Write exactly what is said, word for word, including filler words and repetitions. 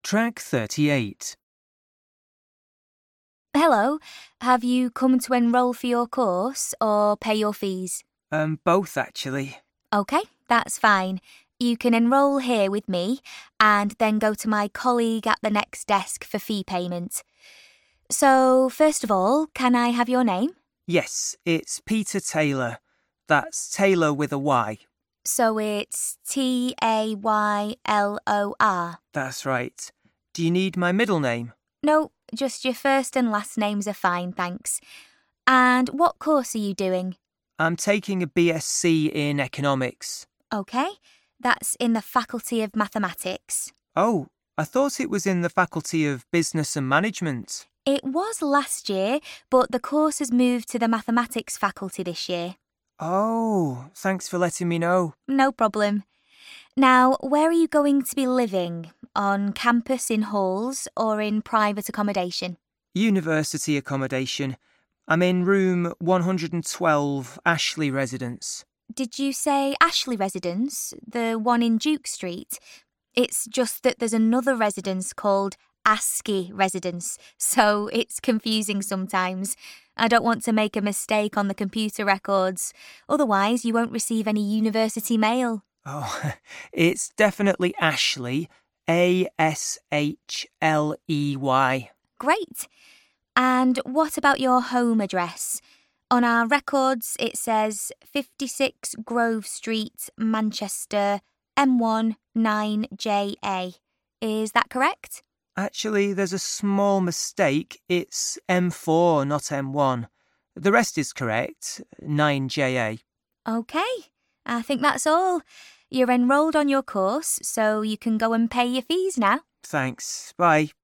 Track thirty-eight. Hello, have you come to enrol for your course or pay your fees? Um, both actually. OK, that's fine. You can enrol here with me and then go to my colleague at the next desk for fee payment. So, first of all, can I have your name? Yes, it's Peter Taylor. That's Taylor with a Y. So it's T A Y L O R. That's right. Do you need my middle name? No, just your first and last names are fine, thanks. And what course are you doing? I'm taking a B S c in economics. OK, that's in the Faculty of Mathematics. Oh, I thought it was in the Faculty of Business and Management. It was last year, but the course has moved to the Mathematics faculty this year. Oh, thanks for letting me know. No problem. Now, where are you going to be living? On campus in halls or in private accommodation? University accommodation. I'm in room one hundred twelve, Ashley Residence. Did you say Ashley Residence, the one in Duke Street? It's just that there's another residence called ASCII Residence, so it's confusing sometimes. I don't want to make a mistake on the computer records, otherwise you won't receive any university mail. Oh, it's definitely Ashley, A S H L E Y. Great. And what about your home address? On our records it says fifty-six Grove Street, Manchester, M one nine J A. Is that correct? Actually, there's a small mistake. It's M four, not M one. The rest is correct, nine J A. OK, I think that's all. You're enrolled on your course, so you can go and pay your fees now. Thanks. Bye.